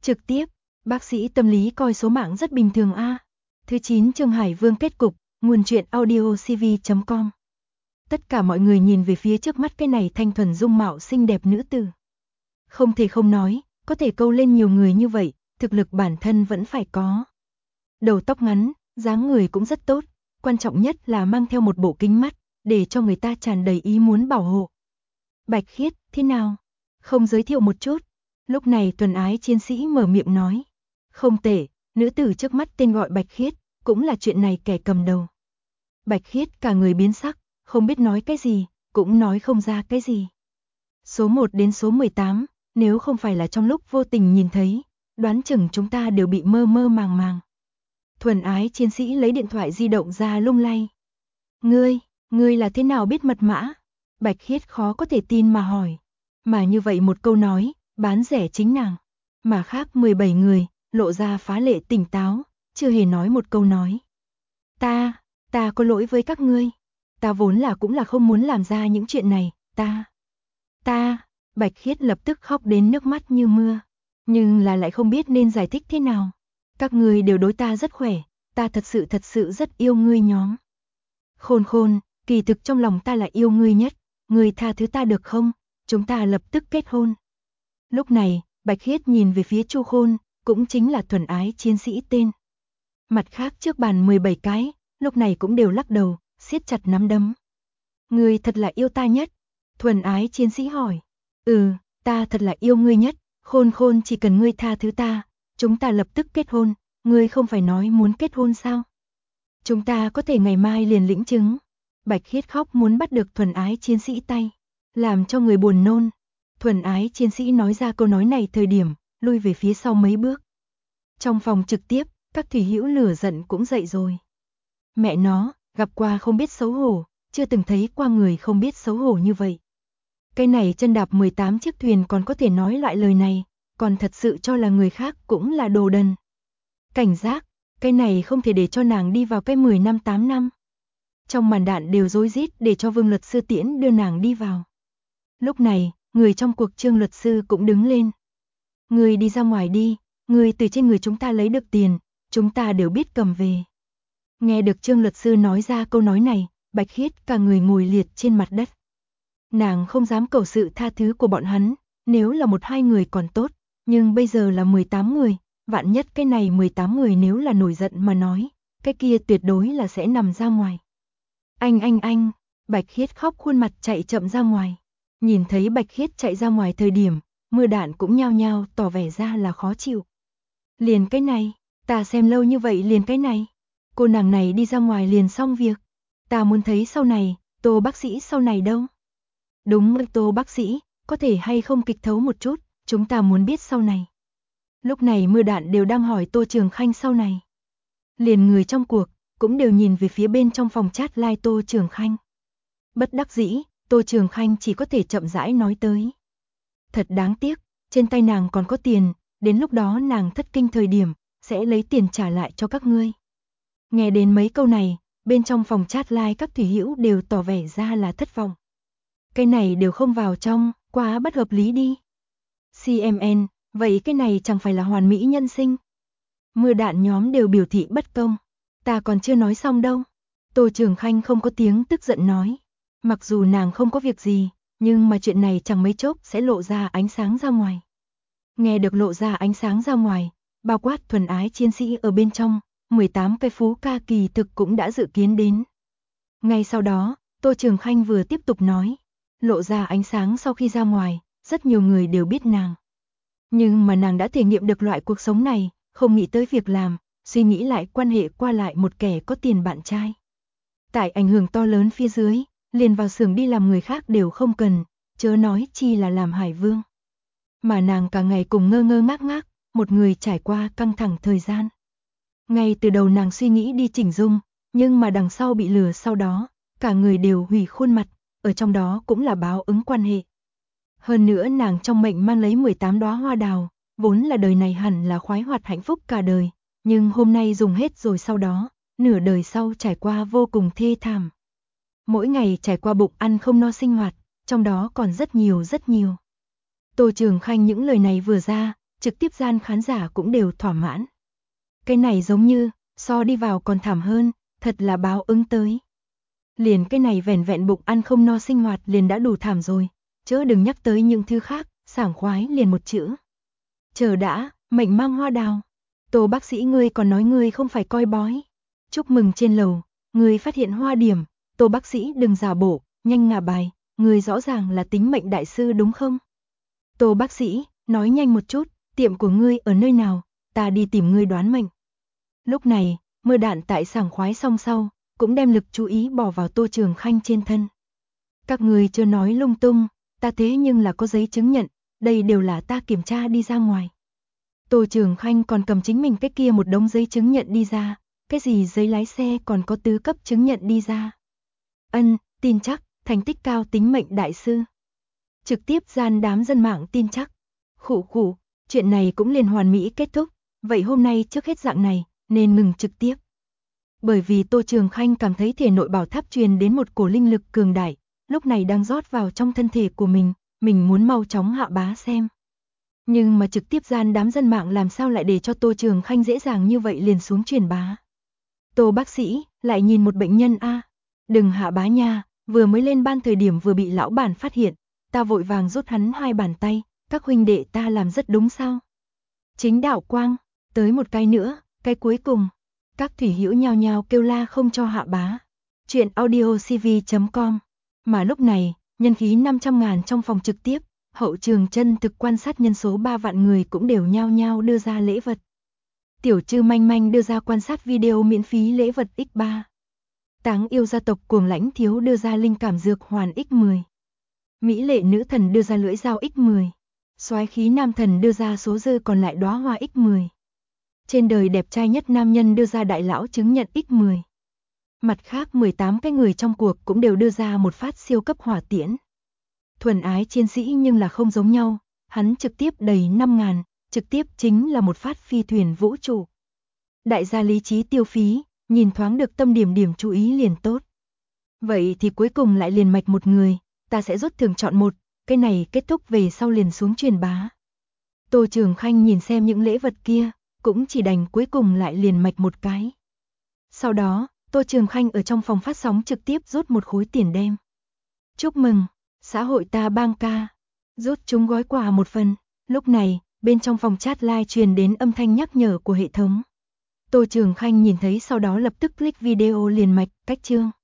Trực tiếp, bác sĩ tâm lý coi số mạng rất bình thường a. Thứ 9 chương Hải Vương kết cục, nguồn truyện audiocv.com. Tất cả mọi người nhìn về phía trước mắt cái này thanh thuần dung mạo xinh đẹp nữ tử. Không thể không nói, có thể câu lên nhiều người như vậy, thực lực bản thân vẫn phải có. Đầu tóc ngắn, dáng người cũng rất tốt, quan trọng nhất là mang theo một bộ kính mắt, để cho người ta tràn đầy ý muốn bảo hộ. Bạch Khiết, thế nào? Không giới thiệu một chút. Lúc này Tuần Ái Chiến Sĩ mở miệng nói. Không tệ, nữ tử trước mắt tên gọi Bạch Khiết, cũng là chuyện này kẻ cầm đầu. Bạch Khiết cả người biến sắc, không biết nói cái gì, cũng nói không ra cái gì. Số 1 đến số 18, nếu không phải là trong lúc vô tình nhìn thấy, đoán chừng chúng ta đều bị mơ mơ màng màng. Thuần Ái Chiến Sĩ lấy điện thoại di động ra lung lay. Ngươi là thế nào biết mật mã? Bạch Khiết khó có thể tin mà hỏi. Mà như vậy một câu nói, bán rẻ chính nàng. Mà khác 17 người, lộ ra phá lệ tỉnh táo, chưa hề nói một câu nói. Ta có lỗi với các ngươi. Ta vốn là cũng là không muốn làm ra những chuyện này, Bạch Khiết lập tức khóc đến nước mắt như mưa. Nhưng là lại không biết nên giải thích thế nào. Các ngươi đều đối ta rất khỏe, ta thật sự rất yêu ngươi nhóm. Khôn, kỳ thực trong lòng ta là yêu ngươi nhất, ngươi tha thứ ta được không? Chúng ta lập tức kết hôn. Lúc này, Bạch Khiết nhìn về phía Chu Khôn, cũng chính là Thuần Ái Chiến Sĩ tên. Mặt khác trước bàn 17 cái, lúc này cũng đều lắc đầu, siết chặt nắm đấm. Ngươi thật là yêu ta nhất. Thuần Ái Chiến Sĩ hỏi. Ta thật là yêu ngươi nhất, Khôn chỉ cần ngươi tha thứ ta, chúng ta lập tức kết hôn, ngươi không phải nói muốn kết hôn sao? Chúng ta có thể ngày mai liền lĩnh chứng. Bạch Khiết khóc muốn bắt được Thuần Ái Chiến Sĩ tay, làm cho người buồn nôn. Thuần Ái Chiến Sĩ nói ra câu nói này thời điểm, lui về phía sau mấy bước. Trong phòng trực tiếp, các thủy hữu lửa giận cũng dậy rồi. Mẹ nó, gặp qua không biết xấu hổ, chưa từng thấy qua người không biết xấu hổ như vậy. Cái này chân đạp 18 chiếc thuyền còn có thể nói loại lời này, còn thật sự cho là người khác cũng là đồ đần. Cảnh giác, cái này không thể để cho nàng đi vào cái 10 năm 8 năm. Trong màn đạn đều rối rít để cho Vương luật sư tiễn đưa nàng đi vào. Lúc này, người trong cuộc Trương luật sư cũng đứng lên. Người đi ra ngoài đi, người từ trên người chúng ta lấy được tiền, chúng ta đều biết cầm về. Nghe được Trương luật sư nói ra câu nói này, Bạch Khiết cả người ngồi liệt trên mặt đất. Nàng không dám cầu sự tha thứ của bọn hắn, nếu là 1-2 người còn tốt, nhưng bây giờ là 18 người, vạn nhất cái này 18 người nếu là nổi giận mà nói, cái kia tuyệt đối là sẽ nằm ra ngoài. Anh, Bạch Khiết khóc khuôn mặt chạy chậm ra ngoài. Nhìn thấy Bạch Khiết chạy ra ngoài thời điểm, mưa đạn cũng nhao nhao tỏ vẻ ra là khó chịu. Liền cái này, ta xem lâu như vậy liền cái này. Cô nàng này đi ra ngoài liền xong việc. Ta muốn thấy sau này, Tô bác sĩ sau này đâu? Đúng, Tô bác sĩ, có thể hay không kịch thấu một chút, chúng ta muốn biết sau này. Lúc này mưa đạn đều đang hỏi Tô Trường Khanh sau này. Liền người trong cuộc, cũng đều nhìn về phía bên trong phòng chat live Tô Trường Khanh. Bất đắc dĩ, Tô Trường Khanh chỉ có thể chậm rãi nói tới. Thật đáng tiếc, trên tay nàng còn có tiền, đến lúc đó nàng thất kinh thời điểm, sẽ lấy tiền trả lại cho các ngươi. Nghe đến mấy câu này, bên trong phòng chat live các thủy hữu đều tỏ vẻ ra là thất vọng. Cái này đều không vào trong, quá bất hợp lý đi. CMN, vậy cái này chẳng phải là hoàn mỹ nhân sinh. Mưa đạn nhóm đều biểu thị bất công. Ta còn chưa nói xong đâu. Tô Trường Khanh không có tiếng tức giận nói. Mặc dù nàng không có việc gì, nhưng mà chuyện này chẳng mấy chốc sẽ lộ ra ánh sáng ra ngoài. Nghe được lộ ra ánh sáng ra ngoài, bao quát Thuần Ái Chiến Sĩ ở bên trong, 18 cái phú ca kỳ thực cũng đã dự kiến đến. Ngay sau đó, Tô Trường Khanh vừa tiếp tục nói. Lộ ra ánh sáng sau khi ra ngoài, rất nhiều người đều biết nàng. Nhưng mà nàng đã thể nghiệm được loại cuộc sống này, không nghĩ tới việc làm, suy nghĩ lại quan hệ qua lại một kẻ có tiền bạn trai. Tại ảnh hưởng to lớn phía dưới, liền vào xưởng đi làm người khác đều không cần, chớ nói chi là làm Hải Vương. Mà nàng cả ngày cùng ngơ ngơ ngác ngác, một người trải qua căng thẳng thời gian. Ngay từ đầu nàng suy nghĩ đi chỉnh dung, nhưng mà đằng sau bị lừa sau đó, cả người đều hủy khuôn mặt, ở trong đó cũng là báo ứng quan hệ. Hơn nữa nàng trong mệnh mang lấy 18 đóa hoa đào, vốn là đời này hẳn là khoái hoạt hạnh phúc cả đời, nhưng hôm nay dùng hết rồi sau đó, nửa đời sau trải qua vô cùng thê thảm. Mỗi ngày trải qua bụng ăn không no sinh hoạt, trong đó còn rất nhiều. Tô Trường Khanh những lời này vừa ra, trực tiếp gian khán giả cũng đều thỏa mãn. Cái này giống như, so đi vào còn thảm hơn, thật là báo ứng tới. Liền cái này vẻn vẹn bụng ăn không no sinh hoạt liền đã đủ thảm rồi, chớ đừng nhắc tới những thứ khác, sảng khoái liền một chữ. Chờ đã, mệnh mang hoa đào. Tô bác sĩ ngươi còn nói ngươi không phải coi bói. Chúc mừng trên lầu, ngươi phát hiện hoa điểm, Tô bác sĩ đừng giả bộ, nhanh ngả bài, ngươi rõ ràng là tính mệnh đại sư đúng không? Tô bác sĩ, nói nhanh một chút, tiệm của ngươi ở nơi nào, ta đi tìm ngươi đoán mệnh. Lúc này, mưa đạn tại sảng khoái xong sau, cũng đem lực chú ý bỏ vào Tô Trường Khanh trên thân. Các người chưa nói lung tung, ta thế nhưng là có giấy chứng nhận, đây đều là ta kiểm tra đi ra ngoài. Tô Trường Khanh còn cầm chính mình cái kia một đống giấy chứng nhận đi ra, cái gì giấy lái xe còn có tứ cấp chứng nhận đi ra. Tin chắc, thành tích cao tính mệnh đại sư. Trực tiếp gian đám dân mạng tin chắc. Khụ, chuyện này cũng liền hoàn mỹ kết thúc, vậy hôm nay trước hết dạng này, nên ngừng trực tiếp. Bởi vì Tô Trường Khanh cảm thấy thể nội bảo tháp truyền đến một cổ linh lực cường đại, lúc này đang rót vào trong thân thể của mình muốn mau chóng hạ bá xem. Nhưng mà trực tiếp gian đám dân mạng làm sao lại để cho Tô Trường Khanh dễ dàng như vậy liền xuống truyền bá. Tô bác sĩ, lại nhìn một bệnh nhân a, đừng hạ bá nha, vừa mới lên ban thời điểm vừa bị lão bản phát hiện, ta vội vàng rút hắn 2 bàn tay, các huynh đệ ta làm rất đúng sao? Chính đạo quang, tới một cái nữa, cái cuối cùng. Các thủy hữu nhao nhao kêu la không cho hạ bá. Chuyện audiocv.com. Mà lúc này, nhân khí 500.000 trong phòng trực tiếp, hậu trường chân thực quan sát nhân số 3 vạn người cũng đều nhao nhao đưa ra lễ vật. Tiểu Trư Manh Manh đưa ra quan sát video miễn phí lễ vật X3. Táng yêu gia tộc Cuồng Lãnh Thiếu đưa ra linh cảm dược hoàn X10. Mỹ lệ nữ thần đưa ra lưỡi dao X10. Soái khí nam thần đưa ra số dư còn lại đóa hoa X10. Trên đời đẹp trai nhất nam nhân đưa ra đại lão chứng nhận X10. Mặt khác 18 cái người trong cuộc cũng đều đưa ra một phát siêu cấp hỏa tiễn. Thuần ái chiến sĩ nhưng là không giống nhau, hắn trực tiếp đầy 5.000, trực tiếp chính là một phát phi thuyền vũ trụ. Đại gia lý trí tiêu phí, nhìn thoáng được tâm điểm điểm chú ý liền tốt. Vậy thì cuối cùng lại liền mạch một người, ta sẽ rút thưởng chọn một, cái này kết thúc về sau liền xuống truyền bá. Tô Trường Khanh nhìn xem những lễ vật kia, cũng chỉ đành cuối cùng lại liền mạch một cái. Sau đó, Tô Trường Khanh ở trong phòng phát sóng trực tiếp rút một khối tiền đem. Chúc mừng, xã hội ta bang ca, rút chúng gói quà một phần. Lúc này, bên trong phòng chat live truyền đến âm thanh nhắc nhở của hệ thống. Tô Trường Khanh nhìn thấy sau đó lập tức click video liền mạch, cách chương.